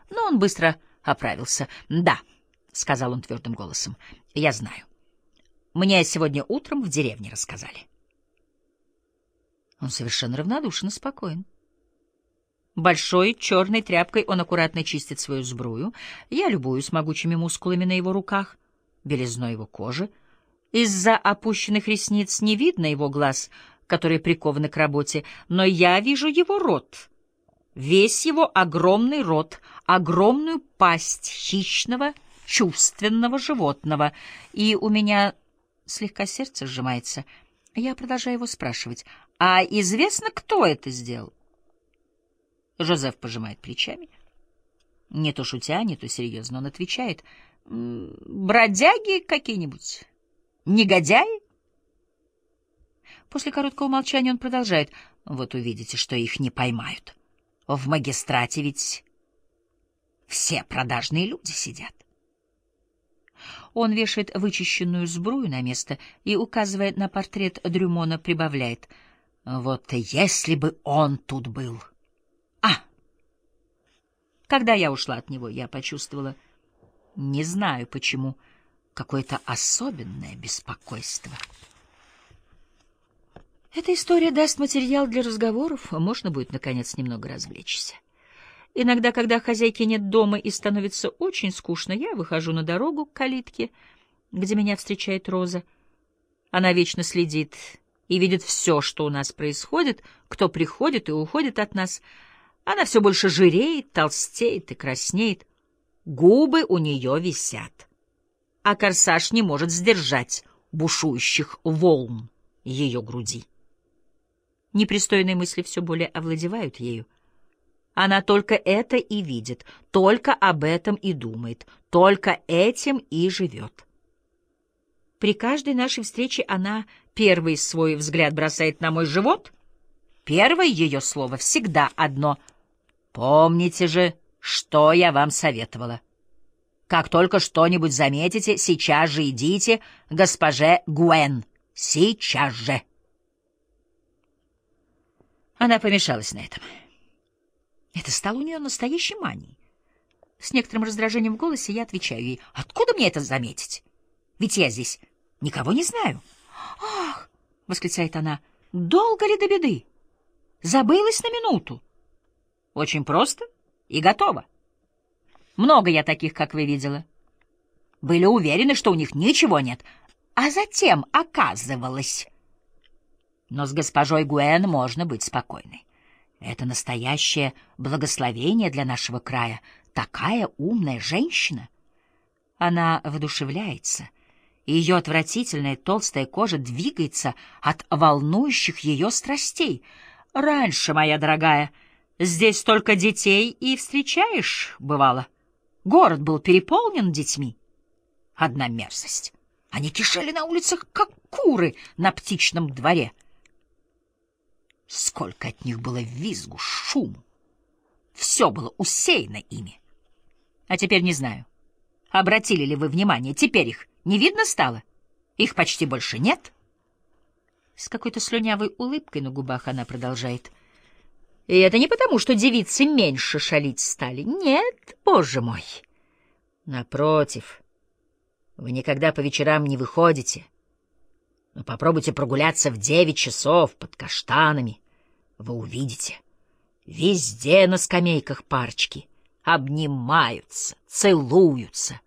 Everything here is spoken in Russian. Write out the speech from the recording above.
но он быстро оправился. «Да», — сказал он твердым голосом, — «я знаю. Мне сегодня утром в деревне рассказали». Он совершенно равнодушен и спокоен. Большой черной тряпкой он аккуратно чистит свою сбрую. Я любуюсь могучими мускулами на его руках, белизной его кожи. Из-за опущенных ресниц не видно его глаз, которые прикованы к работе, но я вижу его рот. Весь его огромный рот, огромную пасть хищного, чувственного животного. И у меня слегка сердце сжимается. Я продолжаю его спрашивать: «А известно, кто это сделал?» Жозеф пожимает плечами. Не то шутя, не то серьезно он отвечает: «Бродяги какие-нибудь? Негодяи?» После короткого молчания он продолжает: «Вот увидите, что их не поймают. В магистрате ведь все продажные люди сидят». Он вешает вычищенную сбрую на место и, указывая на портрет Дрюмона, прибавляет: «Вот если бы он тут был!» Когда я ушла от него, я почувствовала, не знаю почему, какое-то особенное беспокойство. Эта история даст материал для разговоров, можно будет, наконец, немного развлечься. Иногда, когда хозяйки нет дома и становится очень скучно, я выхожу на дорогу к калитке, где меня встречает Роза. Она вечно следит и видит все, что у нас происходит, кто приходит и уходит от нас. Она все больше жиреет, толстеет и краснеет. Губы у нее висят, а корсаж не может сдержать бушующих волн ее груди. Непристойные мысли все более овладевают ею. Она только это и видит, только об этом и думает, только этим и живет. При каждой нашей встрече она первый свой взгляд бросает на мой живот. Первое ее слово всегда одно: «Помните же, что я вам советовала. Как только что-нибудь заметите, сейчас же идите к госпоже Гуэн. Сейчас же!» Она помешалась на этом. Это стало у нее настоящей манией. С некоторым раздражением в голосе я отвечаю ей: «Откуда мне это заметить? Ведь я здесь никого не знаю». «Ах!» — восклицает она. «Долго ли до беды? Забылась на минуту?» «Очень просто и готово. Много я таких, как вы видела. Были уверены, что у них ничего нет, а затем оказывалось. Но с госпожой Гуэн можно быть спокойной. Это настоящее благословение для нашего края. Такая умная женщина». Она воодушевляется, и ее отвратительная толстая кожа двигается от волнующих ее страстей. «Раньше, моя дорогая, здесь только детей и встречаешь, бывало. Город был переполнен детьми. Одна мерзость. Они кишели на улицах, как куры на птичном дворе. Сколько от них было визгу, шуму. Все было усеяно ими. А теперь не знаю, обратили ли вы внимание, теперь их не видно стало? Их почти больше нет». С какой-то слюнявой улыбкой на губах она продолжает: «И это не потому, что девицы меньше шалить стали. Нет, боже мой. Напротив, вы никогда по вечерам не выходите. Но попробуйте прогуляться в 9 часов под каштанами. Вы увидите. Везде на скамейках парочки обнимаются, целуются.